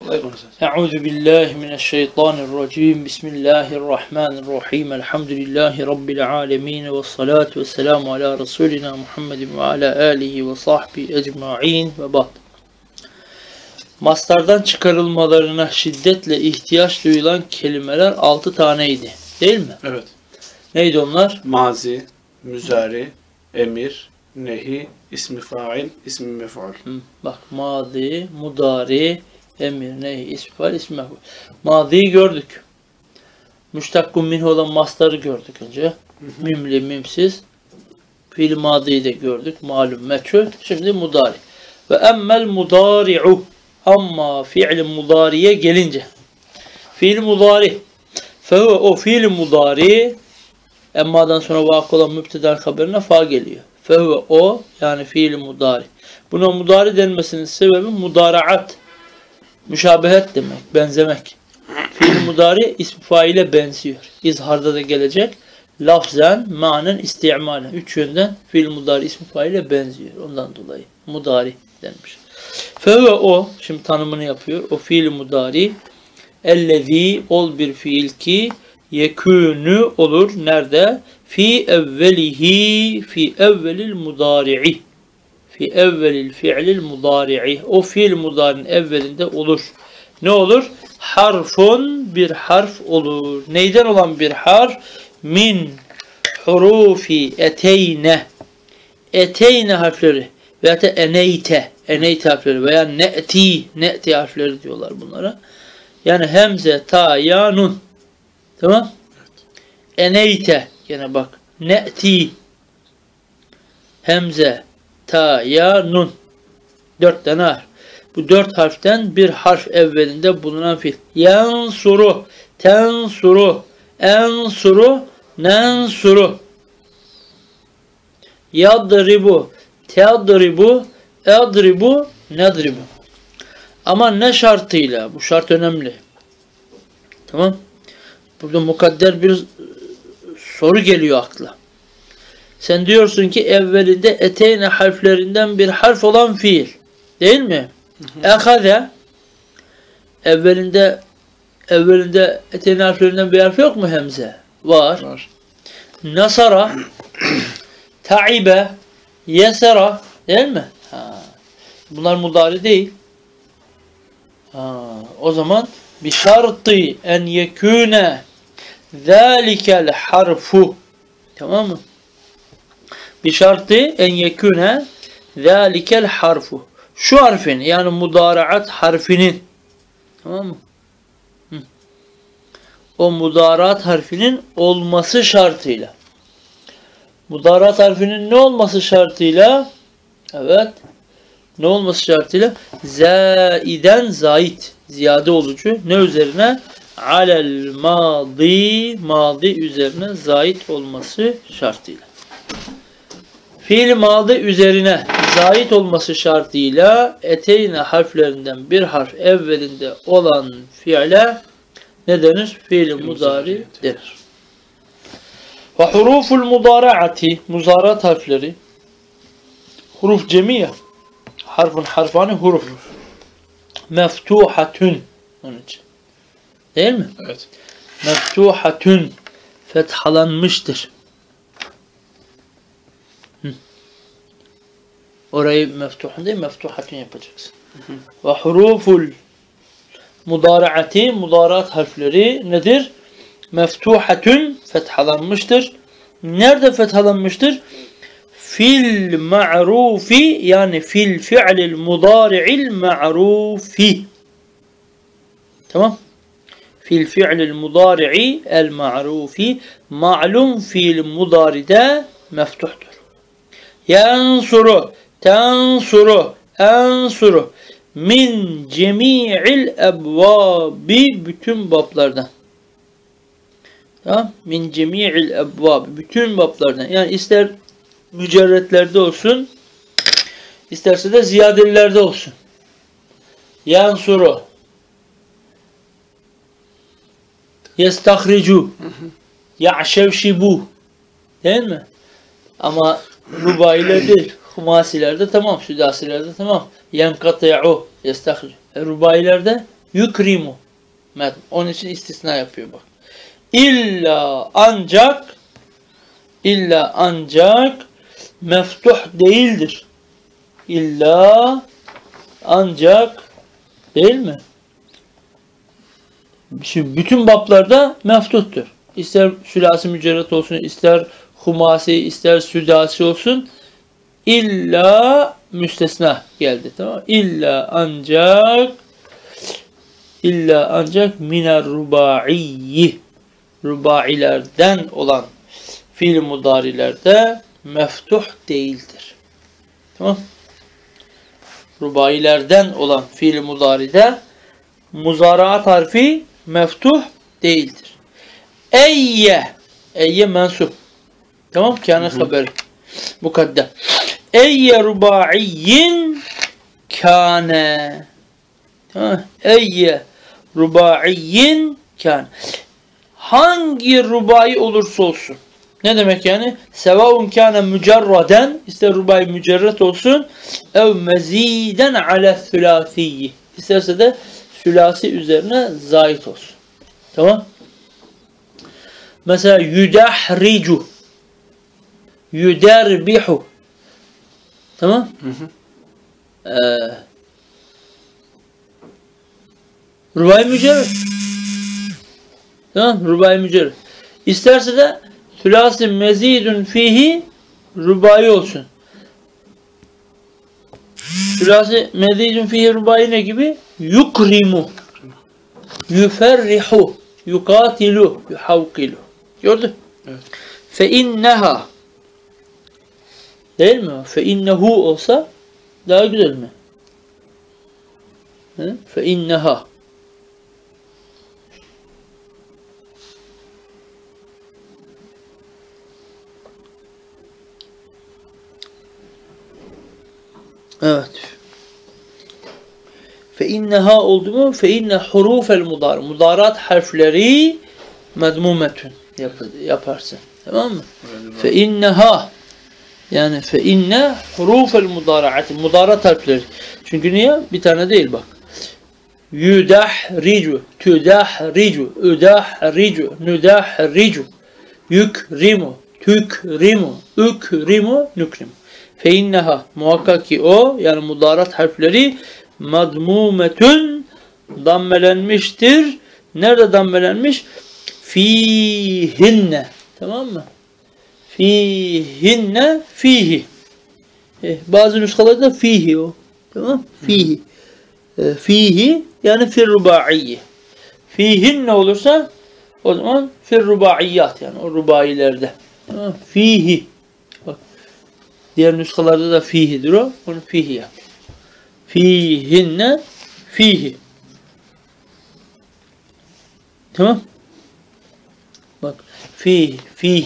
Euzu billahi mineşşeytanirracim. Bismillahirrahmanirrahim. Elhamdülillahi rabbil alamin ve salatu vesselamu ala resulina Muhammedin ve ala alihi ve sahbihi ecmaîn ve ba'd. Mastardan çıkarılmalarına şiddetle ihtiyaç duyulan kelimeler 6 taneydi. Değil mi? Evet. Neydi onlar? Mazi, müzari, emir, nehi, ismi fail, ismi mef'ul. Bak, mazi, mudari, emir, nehi, ismi fail, ismi mef'ul. Maziyi gördük. Müştakkun minhu olan mastarı gördük önce. Mimli, mimsiz. Fiil maziyi de gördük. Malum, meçhul. Şimdi mudari. Ve emmel mudari'u. Amma fiil mudariye gelince. Fiil mudari. Fehuve o fiil mudari. Emma'dan sonra vakı olan mübteda haberine fa geliyor. Fehuve o, yani fiil mudari. Buna mudari denmesinin sebebi mudaraat. Müşabehet demek, benzemek. Fiil mudari ismi faile benziyor. İzharda da gelecek. Lafzen, manen, istimalen. 3 yönden fiil mudari ismi faile benziyor. Ondan dolayı mudari denmiş. Fehuve o, şimdi tanımını yapıyor. O fiil mudari. Ellezî, ol bir fiil ki yekûnü olur. Nerede? Fi evvelihi, fi evvelil mudari'i. Fi evvelil fi'lil mudari'i. O fiil mudari'nin evvelinde olur. Ne olur? Harfun, bir harf olur. Neyden olan bir harf? Min hurufi eteyne. Eteyne harfleri veya da eneyte. Eneyte harfleri veya ne'ti. Ne'ti harfleri diyorlar bunlara. Yani hemze, ta, ya, nun. Tamam? Eneyte. Gene bak. Ne'ti. Hemze, ta, ya, nun. 4 tane harf. Bu 4 harften bir harf evvelinde bulunan fiil. Yansuru, tensuru, ensuru, nensuru. Yadribu, teadribu, edribu, nedribu. Ama ne şartıyla? Bu şart önemli. Tamam? Burada mukadder bir soru geliyor akla. Sen diyorsun ki evvelinde eteyne harflerinden bir harf olan fiil. Değil mi? Ekade evvelinde eteyne harflerinden bir harf yok mu hemze? Var. Nasara, ta'ibe, yesera, değil mi? Bunlar mudari değil. O zaman bir şartı en yekûne zâlikel harfu. Tamam mı? Bir şartı en yekûne zâlikel harfu. Şu harfin, yani mudaraat harfinin, tamam mı? O mudaraat harfinin olması şartıyla. Mudaraat harfinin ne olması şartıyla? Evet. Ne olması şartıyla? Zaiden, zait. Ziyade olucu. Ne üzerine? Alel madi. Madi üzerine zait olması şartıyla. Fiil madi üzerine zait olması şartıyla eteyne harflerinden bir harf evvelinde olan fiile ne denir? Fiil mudari denir. Ve huruful mudaraati, muzarat harfleri, huruf cemiye, harfun harfani huruf, meftuhatun, onun için. Değil mi? Evet. Meftuhatun, fethalanmıştır. Orayı meftuhun değil, meftuhatun yapacaksın. Ve huruful mudaraati, mudarat harfleri nedir? Meftuhatun, fethalanmıştır. Nerede fethalanmıştır? Fil ma'rufi, yani fil fi'lil mudari'il ma'rufi. Tamam? Fil fi'lil mudari'i el ma'rufi, ma'lum fiil mudaride meftuhtur. Yansuru, tensuru, ensuru. Min cemi'il ebvabi, bütün bablardan. Tamam? Min cemi'il ebvabi, bütün bablardan. Yani ister mücerretlerde olsun, isterse de ziyadelilerde olsun. Yansuru, yestahricu, ya'şevşibu. Değil mi? Ama rubailer değil. Humasilerde tamam, südasilerde tamam. Yenkata'u, yestahricu. Rubailerde Yukrimu. Onun için istisna yapıyor bak. İlla ancak meftuh değildir. İlla ancak değil mi? Şimdi bütün bablarda meftuhtur. İster sülasi mücerret olsun, ister humasi, ister südasi olsun. İlla müstesna geldi. Tamam mı? İlla ancak miner rubaiyi, rubailerden olan fiil mudarilerde meftuh değildir. Tamam. Rubailerden olan fiil mudaride muzaraat harfi meftuh değildir. Eyye mensup. Tamam, kâne haberi. Mukaddem. Eyye rubaiyin kâne. Tamam. Eyye rubaiyin kâne. Hangi rubai olursa olsun. Ne demek yani? Sevaun kâne mücerraden, ister rubai mücerret olsun, ev meziden ala sülâsiyyi. İsterse de sülasi üzerine zait olsun. Tamam? Mesela yudahricu, yuderbihu. Tamam? Rubai mücerret. Tamam? Rubai mücerret. İsterse de sülasi mezidun fihi rubai olsun. Sülasi mezidun fihi rubai ne gibi? Yukrimu, yuferrihu, yukatilu, yuhavkilu. Gördün? Evet. Fe inneha. Değil mi? Fe innehu olsa daha güzel mi? Fe inneha. Evet. Fe inneha oldu mu? Fe inne hurufel mudar. Mudarat harfleri medmumetun yaparsın. Tamam mı? Fe inneha. Yani fe inne hurufel mudaraati. Mudarat harfleri. Çünkü niye? Bir tane değil bak. Yudahricu, tudahricu, udahricu, nudahricu, yukrimu, tükrimu, ukrimu, nukrimu. Fe inneha, muhakkak ki o, yani mudarat harfleri madmumetun, dammelenmiştir. Nerede dammelenmiş? Fihinne. Tamam mı? Fihinne, fihi. Bazı nüshalarda fihi o. Tamam? Fihi. Fihi, yani fir rubaiyye. Fihinne olursa o zaman fir rubaiyat, yani o rubailerde. Tamam? Fihi. Bak. Diğer nüshalarda da fihidir o. Onu fihi yap. Fihinne, fihi. Tamam? Bak. Fihi.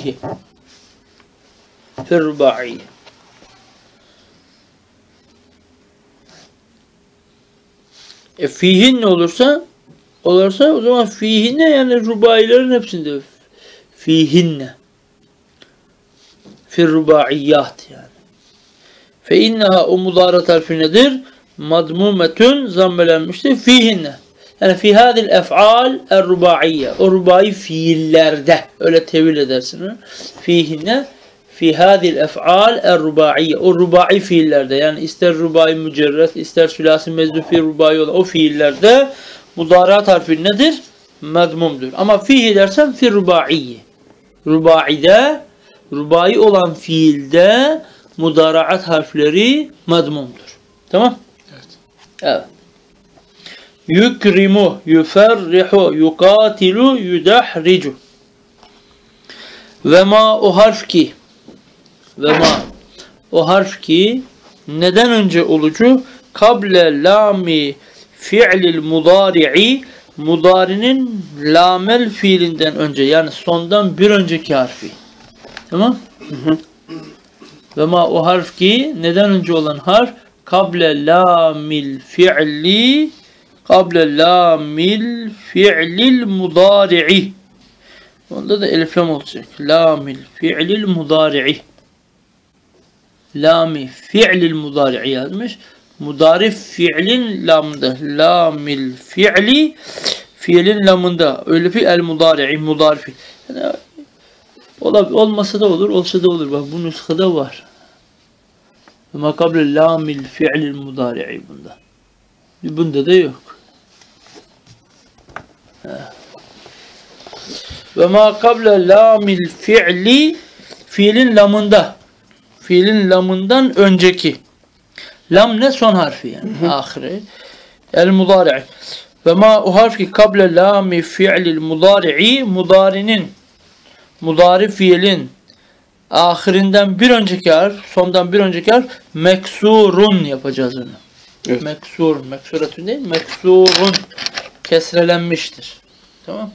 Fir rubaiyye. Fihin ne olursa o zaman fihinne, yani rubailerin hepsinde fihinne. Fir rubaiyat yani. Fe inneha, o mudarat harfi nedir? Madmumetun, zammelenmiştir. Fihinne. Yani fi hadil ef'al er-rubaiyye. O rubai fiillerde. Öyle tevil edersin. Fihinne. Fi hadil ef'al er-rubaiyye. O rubai fiillerde. Yani ister rubai mücerret, ister sülasi mezdufi rubai olan o fiillerde mudarat harfi nedir? Medmumdur. Ama fihi dersen fi rubaiyye. Rubaide, rubai olan fiilde mudaraat harfleri medmumdur. Tamam? Evet. Yukrimu, yuferrihu, yukatilu, yudahricu. Ve ma, o harf ki, o harf ki neden önce olucu? Kable lami fi'lil mudari'i, mudarinin lamel fiilinden önce, yani sondan bir önceki harfi. Tamam? Ve ma, o harf ki neden önce olan harf? Kable lamil fi'li, kable lamil fi'lil mudari'i. Onda da eliflam olacak. Lamil fi'lil mudari'i. Lami fi'lil mudari'i yazmış. Mudari fiilin lamında. Lamil fiili fiilin lamında. Öyle fi el mudari. Mudari fiil. Yani olmasa da olur, olsa da olur. Bak bu nuskada var. Ama kable lamil fiilil mudari'i bunda. Bunda da yok. Ve ma kable lamil fiili fiilin lamında. Fiilin lamından önceki. Lam ne? Son harfi yani. Ahire. El mudari'i. Ve ma o harf ki kable lami fiilil mudari'i mudari fiilin ahirinden bir önceki harf, sondan bir önceki harf meksurun yapacağız onu. Evet. Meksur, meksuratun değil, meksurun kesrelenmiştir. Tamam.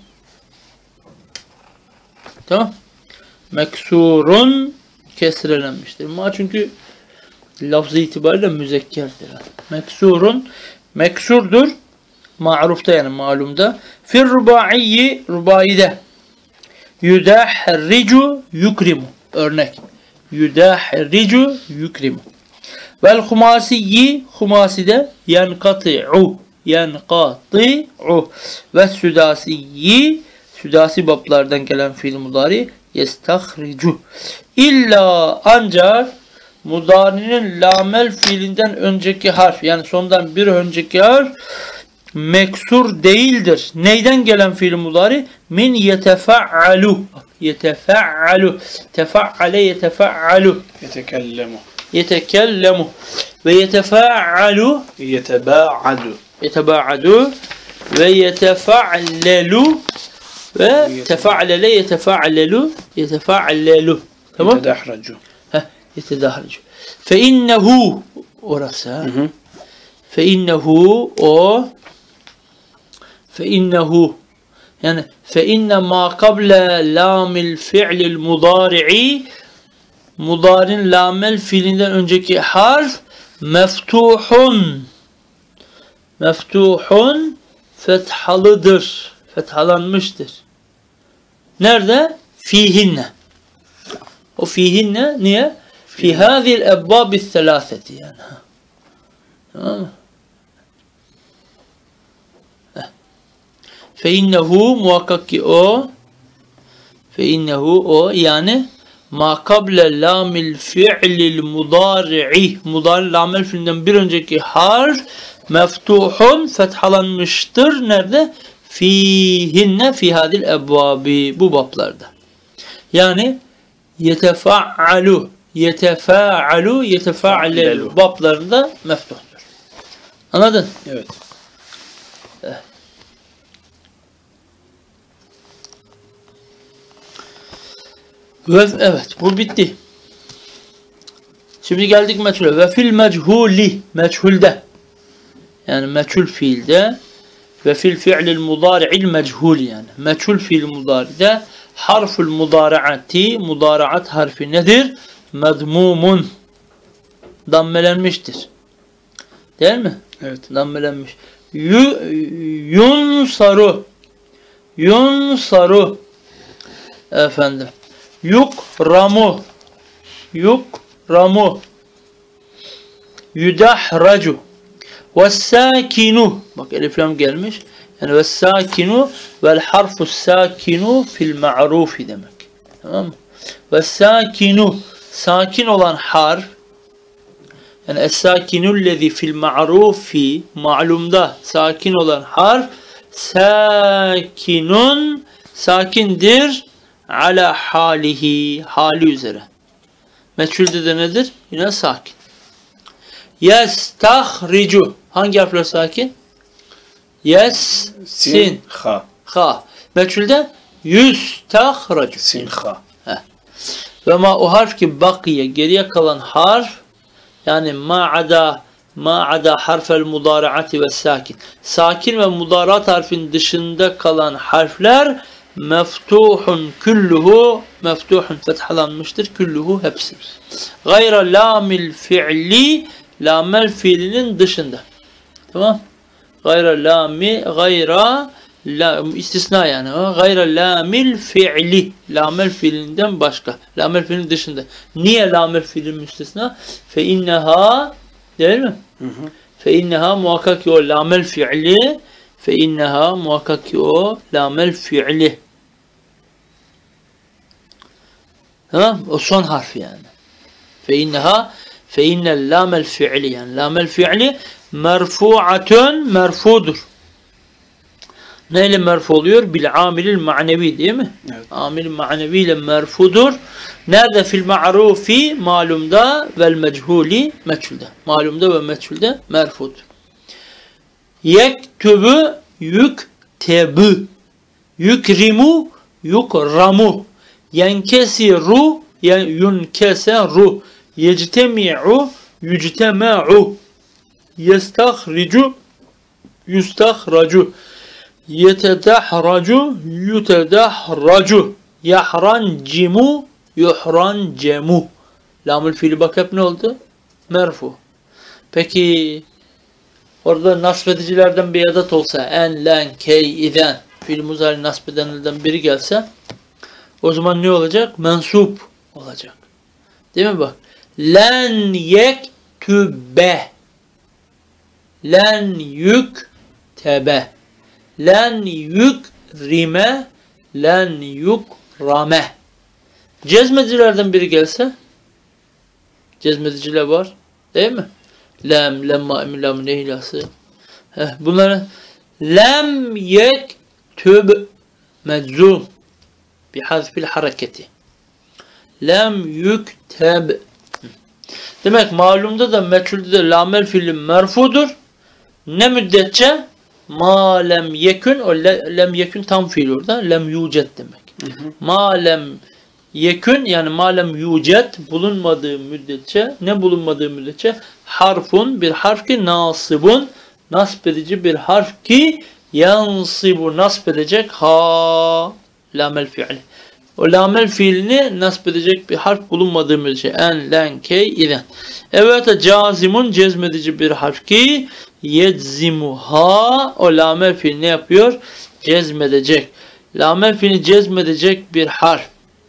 Tamam. Meksurun kesrelenmiştir. Ma çünkü lafzı itibariyle müzekkerdir. Meksurun meksurdur. Ma'rufta yani malumda. Fir rubaiyi rubaide. Yudahricu yukrimu. Örnek. Yudahricu yukrimu. Vel humasiyi humaside yenkati'u. Yenkati'u. Ve südasiyi südasi bablardan gelen fiil mudari yestahricu. İlla ancak mudarinin lamel fiilinden önceki harf yani sondan bir önceki harf meksur değildir. Neyden gelen fiil mudari? Min yetefa'alu. Yetefa'alu. Tefa'ale yetefa'alu. Yetekellemu. Yetekellemu. Ve yetefa'alu. Yeteba'adu. Yeteba'adu. Ve yetefa'lelu. Ve tefa'lele yetefa'lelu. Yetefa'lelu. Tamam? Yetedahracu. Yetedahracu. Fe innehu. Orası. Fe innehu o فإنه yani فإن ما قبل لام الفعل المضارع mudarin lamel fiilinden önceki harf meftuhun fethalıdır. Fethalanmıştır. Nerede? Fihinne. O fihinne niye? Fi hâzil ebbâbi selâseti yani. Tamam mı? Feinnehu muhakkak ki o feinnehu o yani ma kable lamil fi'lil mudari'i mudari lamel fiilinden bir önceki harf meftuhun fethalanmıştır. Nerede? Fihinne fi hadil ebvabi bu bablarda. Yani yetefa'alu yetefa'alelu bablarında meftuhtur. Anladın? Evet. Evet, bu bitti. Şimdi geldik meçhule. Ve fil mechuli, meçhulde. Yani meçhul fiilde ve fil fi'lil mudari'il mechul yani. Meçhul fiil mudari'de harful mudari'ati, mudari'at harfi nedir? Medmumun. Dammelenmiştir. Değil mi? Evet. Dammelenmiş. Yunsaru. Efendim. Yukramu yudahracu vessâkinu bak elif lam gelmiş yani vessâkinu vel harfu sâkinu fil ma'rufi demek tamam mı? Vessâkinu sakin olan harf yani es-sâkinullezî fil ma'rufi ma'lumda sakin olan harf sâkinun sakindir ala halihi hali üzere. Meçhulde de nedir? Yine sakin. Yestahricu. Hangi harfler sakin? Sin. Ha. Meçhulde yüstahracu. Sin ha. Ve ma o harf ki bakiye geriye kalan harf yani ma'ada harfel mudari'ati ve sakin. Sakin ve mudari'at harfin dışında kalan harfler meftuhun külluhu meftuhun fethalanmıştır külluhu hepsi. Gayra lamil fi'li lamel fiilinin dışında. Tamam? Gayra istisna yani. Gayra lamil fi'li lamel fiilinden başka. Lamel fiilinin dışında. Niye lamel fiilin müstesna? Fe inneha değil mi? Fe inneha muhakkak ki o lamel fiili. Fe inneha muhakkak ki o lamel fiili. Tamam? O son harfi yani. Fe inneha fe innel lamel fiili yani lamel fiili merfu'atun merfudur. Neyle merfu oluyor? Bil amilil manevi değil mi? Evet. Amil manevi ile merfudur. Nerede? Fil ma'rufi malumda vel mechuli meçhulde. Malumda ve meçhulde merfudur. Yektubu yuktebu. Yukrimu yukramu. Yenkesiru yunkeseru. Yectemi'u yüctema'u. Yestahricu yustahracu. Yetedahracu yutedahracu. Yahrancimu yuhrancemu. Lamül fiili bak hep ne oldu? Merfu. Peki orada nasbedicilerden bir edat olsa en, len, key, iden fiil muzari nasbedenlerden biri gelse o zaman ne olacak? Mensup olacak. Değil mi bak? Len yektübe. Len yüktebe. Len yükrime. Len yukrame. Cezmedicilerden biri gelse cezmediciler var. Değil mi? Lem, lemma, emir, lam, nehilası. Bunların lem yektüb meczum bihazfil hareketi. Lem yükteb. Demek malumda da meçhulde de lamel fiili merfudur. Ne müddetçe? Ma lem yekün, o lem yekün tam fiil orada. Lem yucet demek. Ma lem yekün yani ma lem yucet bulunmadığı müddetçe, ne bulunmadığı müddetçe? Harfun bir harf ki nasibun nasb edici bir harf ki yansibu nasb edecek ha lamel fiili. O lamel fiilini nasb edecek bir harf bulunmadığı müddetçe en, len, key, iden. Evet cazimun cezmedici bir harf ki yeczimuha o lamel fiil ne yapıyor? Cezmedecek. Lamel fiilini cezmedecek bir harf.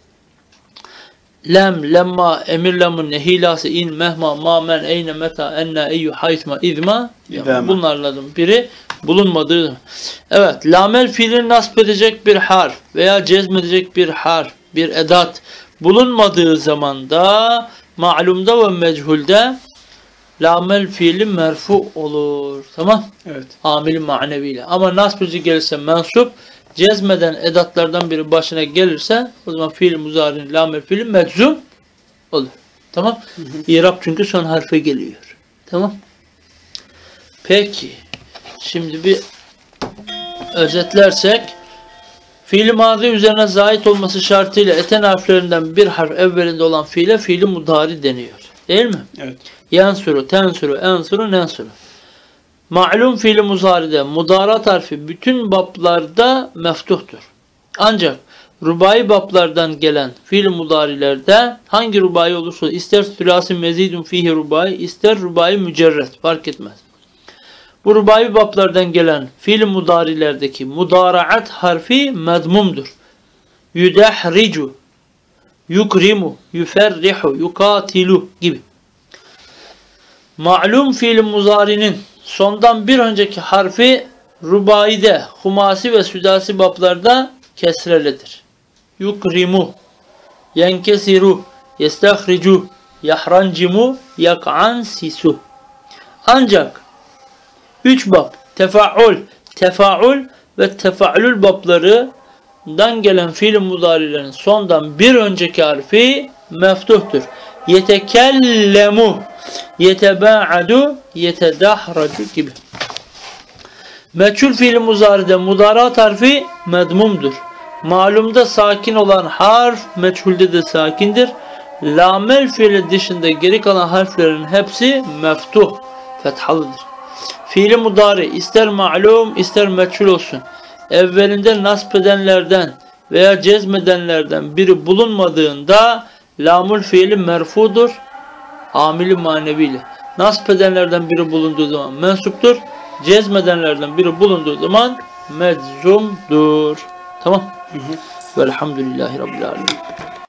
Lem, lemma, emir lamun, nehilası, in, mehma, ma, men, eyne, meta, enne, eyyü, haytma, idma. Bunlardan biri bulunmadığı. Evet, lamel fiilini nasb edecek bir harf veya cezmedecek bir harf, bir edat bulunmadığı zamanda ma'lumda ve mechulde lamel fiili merfu olur. Tamam? Evet. Amil maneviyle. Ama nasb edici gelirse mensup, cezmeden edatlardan biri başına gelirse o zaman fiil muzari'nin lamel fiili meczum olur. Tamam? İrab çünkü son harfe geliyor. Tamam? Peki. Şimdi bir özetlersek fiil-i mazi üzerine zait olması şartıyla eten harflerinden bir harf evvelinde olan fiile fiil-i mudari deniyor. Değil mi? Evet. Yansuru, tensuru, ensuru, nensuru. Ma'lum fiil-i muzari'de mudarat harfi bütün bablarda meftuhtur. Ancak rubai bablardan gelen fiil-i mudarilerde hangi rubai olursa ister sülasi mezidun fihi rubai ister rubai mücerret fark etmez. Bu rubai bablardan gelen fiil-i mudarilerdeki mudaraat harfi medmumdur. Yudahricu, yukrimu, yuferrihu, yukatilu gibi. Ma'lum fiil-i muzarinin sondan bir önceki harfi rubaide, humasi ve südasi bablarda kesrelidir. Yukrimu, yenkesiru, yestahricu, yahrancimu, yak'ansisu. Ancak 3 bab, tefaul ve tefa'lül bablarından gelen fiil-i mudarilerin sondan bir önceki harfi meftuhtur. Yetekellemu, yeteba'adu, yetedahracu gibi. Meçhul fiil-i muzaride mudarat harfi medmumdur. Malumda sakin olan harf meçhulde de sakindir. Lamel fiili dışında geri kalan harflerin hepsi meftuh, fethalıdır. Fiil-i mudari ister ma'lum ister meçhul olsun. Evvelinde nasb edenlerden veya cezmedenlerden biri bulunmadığında lamul fiili merfudur. Amili maneviyle. Nasb edenlerden biri bulunduğu zaman mensuptur. Cezmedenlerden biri bulunduğu zaman meczumdur. Tamam. Velhamdülillahi Rabbil Alemin.